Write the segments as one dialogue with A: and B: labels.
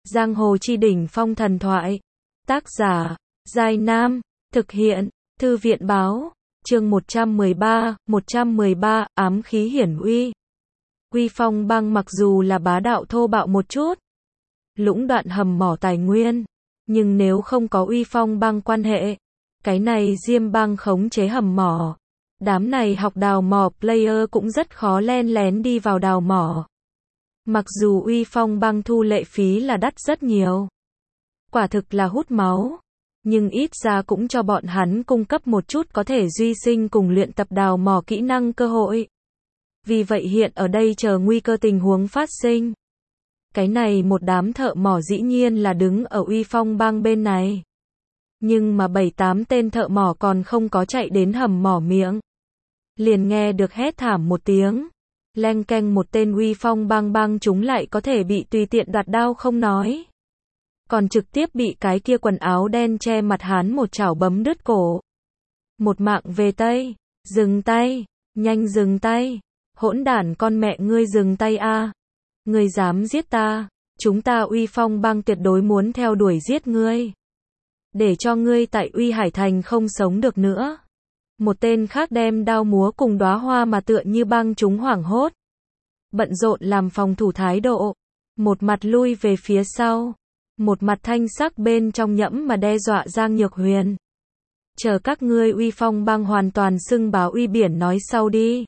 A: Giang hồ chi đỉnh phong thần thoại. Tác giả, Giai Nam. Thực hiện, Thư viện báo. Chương 113, ám khí hiển uy. Uy Phong Bang mặc dù là bá đạo thô bạo một chút, lũng đoạn hầm mỏ tài nguyên, nhưng nếu không có Uy Phong Bang quan hệ, cái này Diêm Bang khống chế hầm mỏ, đám này học đào mỏ player cũng rất khó len lén đi vào đào mỏ. Mặc dù Uy Phong Bang thu lệ phí là đắt rất nhiều, quả thực là hút máu, nhưng ít ra cũng cho bọn hắn cung cấp một chút có thể duy sinh cùng luyện tập đào mỏ kỹ năng cơ hội. Vì vậy hiện ở đây chờ nguy cơ tình huống phát sinh. Cái này một đám thợ mỏ dĩ nhiên là đứng ở Uy Phong Bang bên này. Nhưng mà 7-8 tên thợ mỏ còn không có chạy đến hầm mỏ miệng, liền nghe được hét thảm một tiếng. Leng keng, một tên Uy Phong Bang chúng lại có thể bị tùy tiện đoạt đao không nói, còn trực tiếp bị cái kia quần áo đen che mặt hắn một chảo bấm đứt cổ. Một mạng về Tây. Dừng tay, nhanh dừng tay. Hỗn đản con mẹ ngươi, dừng tay a. Ngươi dám giết ta, chúng ta Uy Phong Bang tuyệt đối muốn theo đuổi giết ngươi, để cho ngươi tại Uy Hải Thành không sống được nữa. Một tên khác đem đao múa cùng đóa hoa mà tựa như băng chúng hoảng hốt, bận rộn làm phòng thủ thái độ, một mặt lui về phía sau, một mặt thanh sắc bên trong nhẫm mà đe dọa Giang Nhược Huyền. Chờ các ngươi Uy Phong Bang hoàn toàn xưng bá Uy Biển nói sau đi.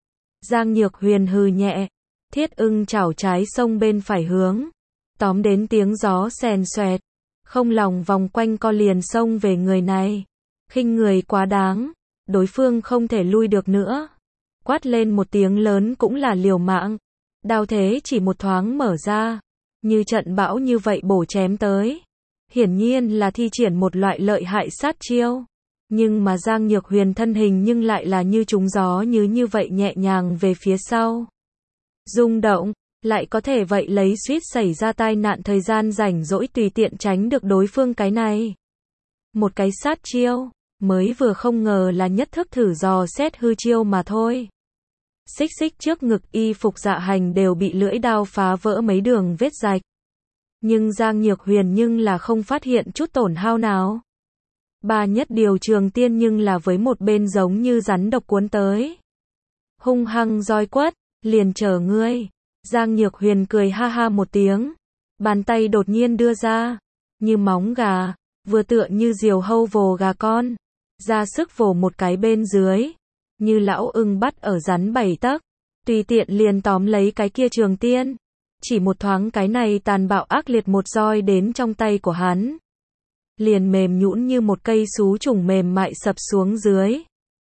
A: Giang Nhược Huyền hừ nhẹ, thiết ưng chảo trái sông bên phải hướng, tóm đến tiếng gió xèn xoẹt, không lòng vòng quanh co liền xông về người này. Khinh người quá đáng, đối phương không thể lui được nữa. Quát lên một tiếng lớn cũng là liều mạng, đao thế chỉ một thoáng mở ra, như trận bão như vậy bổ chém tới. Hiển nhiên là thi triển một loại lợi hại sát chiêu. Nhưng mà Giang Nhược Huyền thân hình nhưng lại là như trúng gió như vậy nhẹ nhàng về phía sau. Rung động, lại có thể vậy lấy suýt xảy ra tai nạn thời gian rảnh rỗi tùy tiện tránh được đối phương cái này. Một cái sát chiêu, mới vừa không ngờ là nhất thức thử dò xét hư chiêu mà thôi. Xích xích trước ngực y phục dạ hành đều bị lưỡi đao phá vỡ mấy đường vết rạch. Nhưng Giang Nhược Huyền nhưng là không phát hiện chút tổn hao nào. Ba nhất điều trường tiên nhưng là với một bên giống như rắn độc cuốn tới. Hung hăng roi quất, liền chờ ngươi. Giang Nhược Huyền cười ha ha một tiếng, bàn tay đột nhiên đưa ra, như móng gà, vừa tựa như diều hâu vồ gà con, ra sức vồ một cái bên dưới, như lão ưng bắt ở rắn 7 tấc, tùy tiện liền tóm lấy cái kia trường tiên. Chỉ một thoáng cái này tàn bạo ác liệt một roi đến trong tay của hắn, liền mềm nhũn như một cây xú trùng mềm mại sập xuống dưới.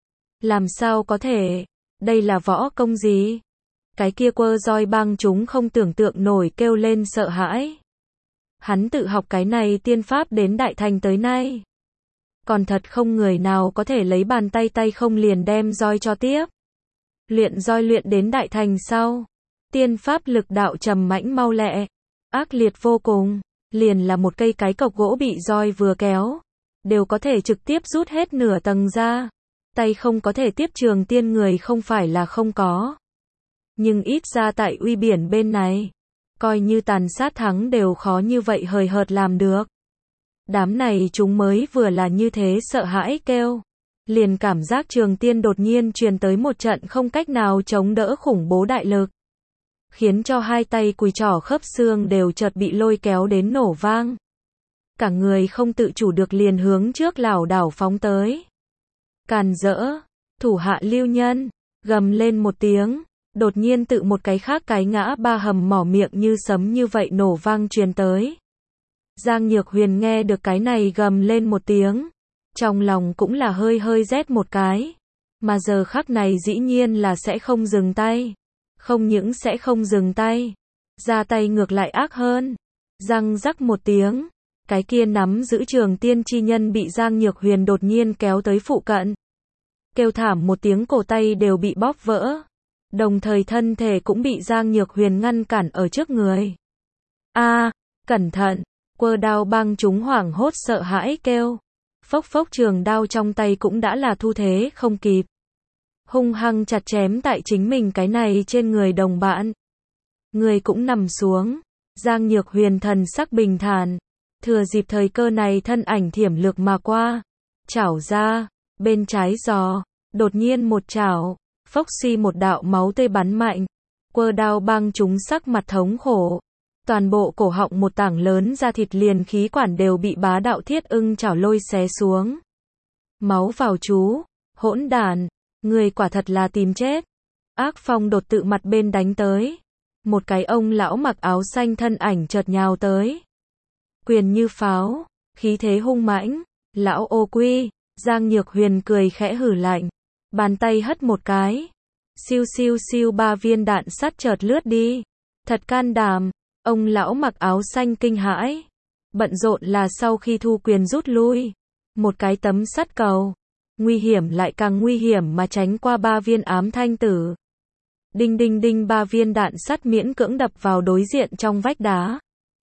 A: Làm sao có thể? Đây là võ công gì? Cái kia quơ roi băng chúng không tưởng tượng nổi kêu lên sợ hãi. Hắn tự học cái này tiên pháp đến đại thành tới nay, còn thật không người nào có thể lấy bàn tay không liền đem roi cho tiếp. Luyện roi luyện đến đại thành sau, tiên pháp lực đạo trầm mãnh mau lẹ, ác liệt vô cùng, liền là một cây cái cọc gỗ bị roi vừa kéo, đều có thể trực tiếp rút hết nửa tầng ra. Tay không có thể tiếp trường tiên người không phải là không có, nhưng ít ra tại Uy Biển bên này, coi như tàn sát thắng đều khó như vậy hời hợt làm được. Đám này chúng mới vừa là như thế sợ hãi kêu, liền cảm giác trường tiên đột nhiên truyền tới một trận không cách nào chống đỡ khủng bố đại lực, khiến cho hai tay cùi trỏ khớp xương đều chợt bị lôi kéo đến nổ vang. Cả người không tự chủ được liền hướng trước lảo đảo phóng tới. Càn rỡ, thủ hạ lưu nhân, gầm lên một tiếng, đột nhiên tự một cái khác cái ngã ba hầm mỏ miệng như sấm như vậy nổ vang truyền tới. Giang Nhược Huyền nghe được cái này gầm lên một tiếng, trong lòng cũng là hơi rét một cái, mà giờ khắc này dĩ nhiên là sẽ không dừng tay. Không những sẽ không dừng tay, ra tay ngược lại ác hơn. Răng rắc một tiếng, cái kia nắm giữ trường tiên chi nhân bị Giang Nhược Huyền đột nhiên kéo tới phụ cận. Kêu thảm một tiếng, cổ tay đều bị bóp vỡ, đồng thời thân thể cũng bị Giang Nhược Huyền ngăn cản ở trước người. A, cẩn thận, quơ đao băng chúng hoảng hốt sợ hãi kêu. Phốc phốc, trường đao trong tay cũng đã là thu thế không kịp, hung hăng chặt chém tại chính mình cái này trên người đồng bạn. Người cũng nằm xuống, Giang Nhược Huyền thần sắc bình thản, thừa dịp thời cơ này thân ảnh thiểm lược mà qua, chảo ra, bên trái giò, đột nhiên một chảo, phốc xi một đạo máu tươi bắn mạnh, quơ đao băng trúng sắc mặt thống khổ. Toàn bộ cổ họng một tảng lớn da thịt liền khí quản đều bị bá đạo thiết ưng chảo lôi xé xuống. Máu vào chú, hỗn đản, người quả thật là tìm chết. Ác phong đột tự mặt bên đánh tới. Một cái ông lão mặc áo xanh thân ảnh chợt nhào tới. Quyền như pháo, khí thế hung mãnh, lão ô quy, Giang Nhược Huyền cười khẽ hử lạnh. Bàn tay hất một cái. Siêu siêu siêu 3 viên đạn sắt chợt lướt đi. Thật can đảm. Ông lão mặc áo xanh kinh hãi. Bận rộn là sau khi thu quyền rút lui. Một cái tấm sắt cầu. Nguy hiểm lại càng nguy hiểm mà tránh qua 3 viên ám thanh tử. Đinh đinh đinh 3 viên đạn sắt miễn cưỡng đập vào đối diện trong vách đá.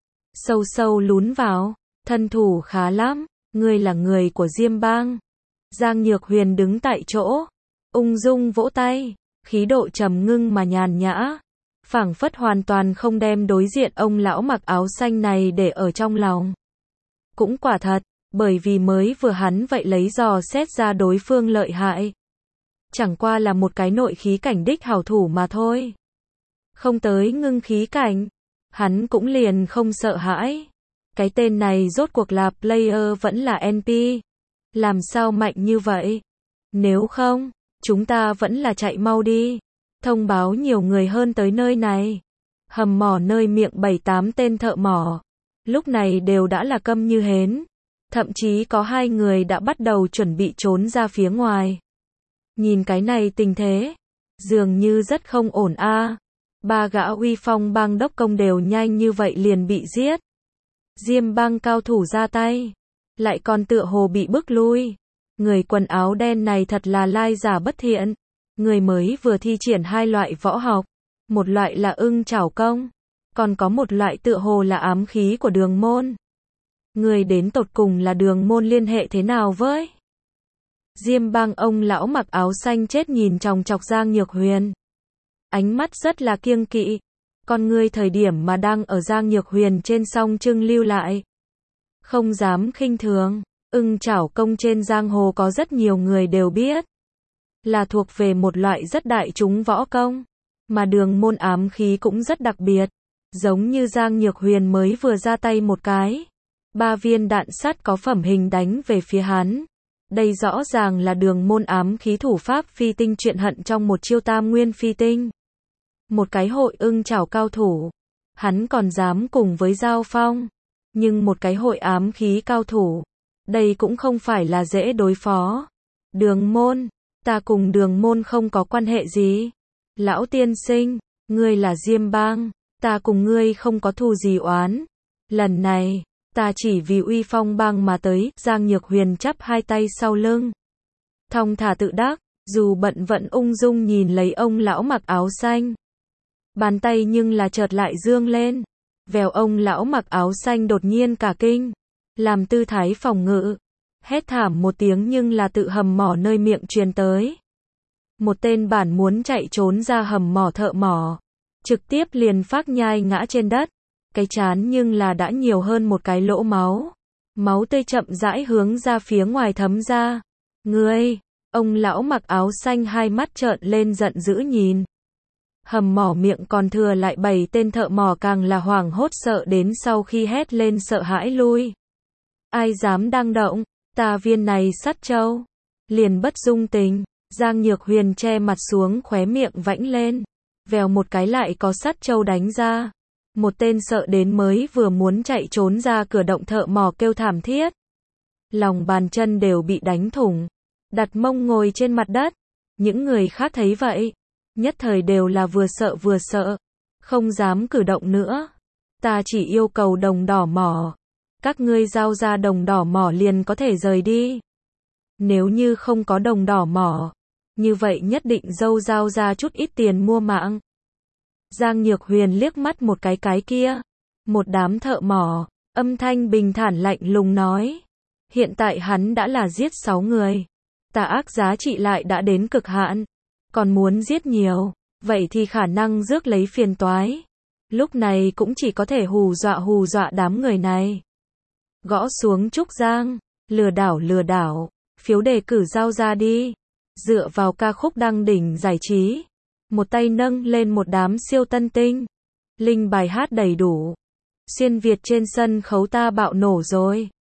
A: Sâu sâu lún vào. Thân thủ khá lắm. Ngươi là người của Diêm Bang. Giang Nhược Huyền đứng tại chỗ. Ung dung vỗ tay. Khí độ trầm ngưng mà nhàn nhã. Phảng phất hoàn toàn không đem đối diện ông lão mặc áo xanh này để ở trong lòng. Cũng quả thật, bởi vì mới vừa hắn vậy lấy dò xét ra đối phương lợi hại. Chẳng qua là một cái nội khí cảnh đích hảo thủ mà thôi. Không tới ngưng khí cảnh, hắn cũng liền không sợ hãi. Cái tên này rốt cuộc là player vẫn là NP. Làm sao mạnh như vậy? Nếu không, chúng ta vẫn là chạy mau đi. Thông báo nhiều người hơn tới nơi này. Hầm mỏ nơi miệng 7-8 tên thợ mỏ. Lúc này đều đã là câm như hến. Thậm chí có 2 người đã bắt đầu chuẩn bị trốn ra phía ngoài. Nhìn cái này tình thế, dường như rất không ổn a. 3 gã uy phong bang đốc công đều nhanh như vậy liền bị giết. Diêm Bang cao thủ ra tay, lại còn tựa hồ bị bức lui. Người quần áo đen này thật là lai giả bất thiện. Người mới vừa thi triển 2 loại võ học, một loại là ưng chảo công, còn có một loại tựa hồ là ám khí của Đường Môn. Người đến tột cùng là Đường Môn liên hệ thế nào với? Diêm Bang ông lão mặc áo xanh chết nhìn chòng chọc Giang Nhược Huyền. Ánh mắt rất là kiêng kỵ, con ngươi thời điểm mà đang ở Giang Nhược Huyền trên song trưng lưu lại. Không dám khinh thường, ưng chảo công trên giang hồ có rất nhiều người đều biết. Là thuộc về một loại rất đại chúng võ công, mà Đường Môn ám khí cũng rất đặc biệt, giống như Giang Nhược Huyền mới vừa ra tay một cái, 3 viên đạn sắt có phẩm hình đánh về phía hắn. Đây rõ ràng là Đường Môn ám khí thủ pháp phi tinh truyện hận trong một chiêu tam nguyên phi tinh. Một cái hội ưng chảo cao thủ, hắn còn dám cùng với giao phong, nhưng một cái hội ám khí cao thủ, đây cũng không phải là dễ đối phó. Đường Môn, ta cùng Đường Môn không có quan hệ gì. Lão tiên sinh, ngươi là Diêm Bang, ta cùng ngươi không có thù gì oán. Lần này, ta chỉ vì uy phong bang mà tới. Giang Nhược Huyền chắp 2 tay sau lưng, thong thả tự đắc, dù bận vẫn ung dung nhìn lấy ông lão mặc áo xanh. Bàn tay nhưng là chợt lại dương lên. Vèo, ông lão mặc áo xanh đột nhiên cả kinh, làm tư thái phòng ngự. Hét thảm một tiếng nhưng là tự hầm mỏ nơi miệng truyền tới. Một tên bản muốn chạy trốn ra hầm mỏ thợ mỏ, trực tiếp liền phác nhai ngã trên đất. Cái trán nhưng là đã nhiều hơn một cái lỗ máu. Máu tươi chậm rãi hướng ra phía ngoài thấm ra. Ngươi, ông lão mặc áo xanh 2 mắt trợn lên giận dữ nhìn. Hầm mỏ miệng còn thừa lại 7 tên thợ mỏ càng là hoảng hốt sợ đến sau khi hét lên sợ hãi lui. Ai dám đang động, ta viên này sắt châu. Liền bất dung tình, Giang Nhược Huyền che mặt xuống khóe miệng vãnh lên. Vèo một cái lại có sắt châu đánh ra. Một tên sợ đến mới vừa muốn chạy trốn ra cửa động thợ mỏ kêu thảm thiết. Lòng bàn chân đều bị đánh thủng. Đặt mông ngồi trên mặt đất. Những người khác thấy vậy, nhất thời đều là vừa sợ, không dám cử động nữa. Ta chỉ yêu cầu đồng đỏ mỏ. Các ngươi giao ra đồng đỏ mỏ liền có thể rời đi. Nếu như không có đồng đỏ mỏ, như vậy nhất định dâu giao ra chút ít tiền mua mạng. Giang Nhược Huyền liếc mắt một cái kia. Một đám thợ mỏ, âm thanh bình thản lạnh lùng nói. Hiện tại hắn đã là giết 6 người. Tà ác giá trị lại đã đến cực hạn. Còn muốn giết nhiều, vậy thì khả năng rước lấy phiền toái. Lúc này cũng chỉ có thể hù dọa đám người này. Gõ xuống Trúc Giang, lừa đảo, phiếu đề cử giao ra đi. Dựa vào ca khúc đăng đỉnh giải trí, một tay nâng lên một đám siêu tân tinh. Linh bài hát đầy đủ. Xuyên Việt trên sân khấu ta bạo nổ rồi.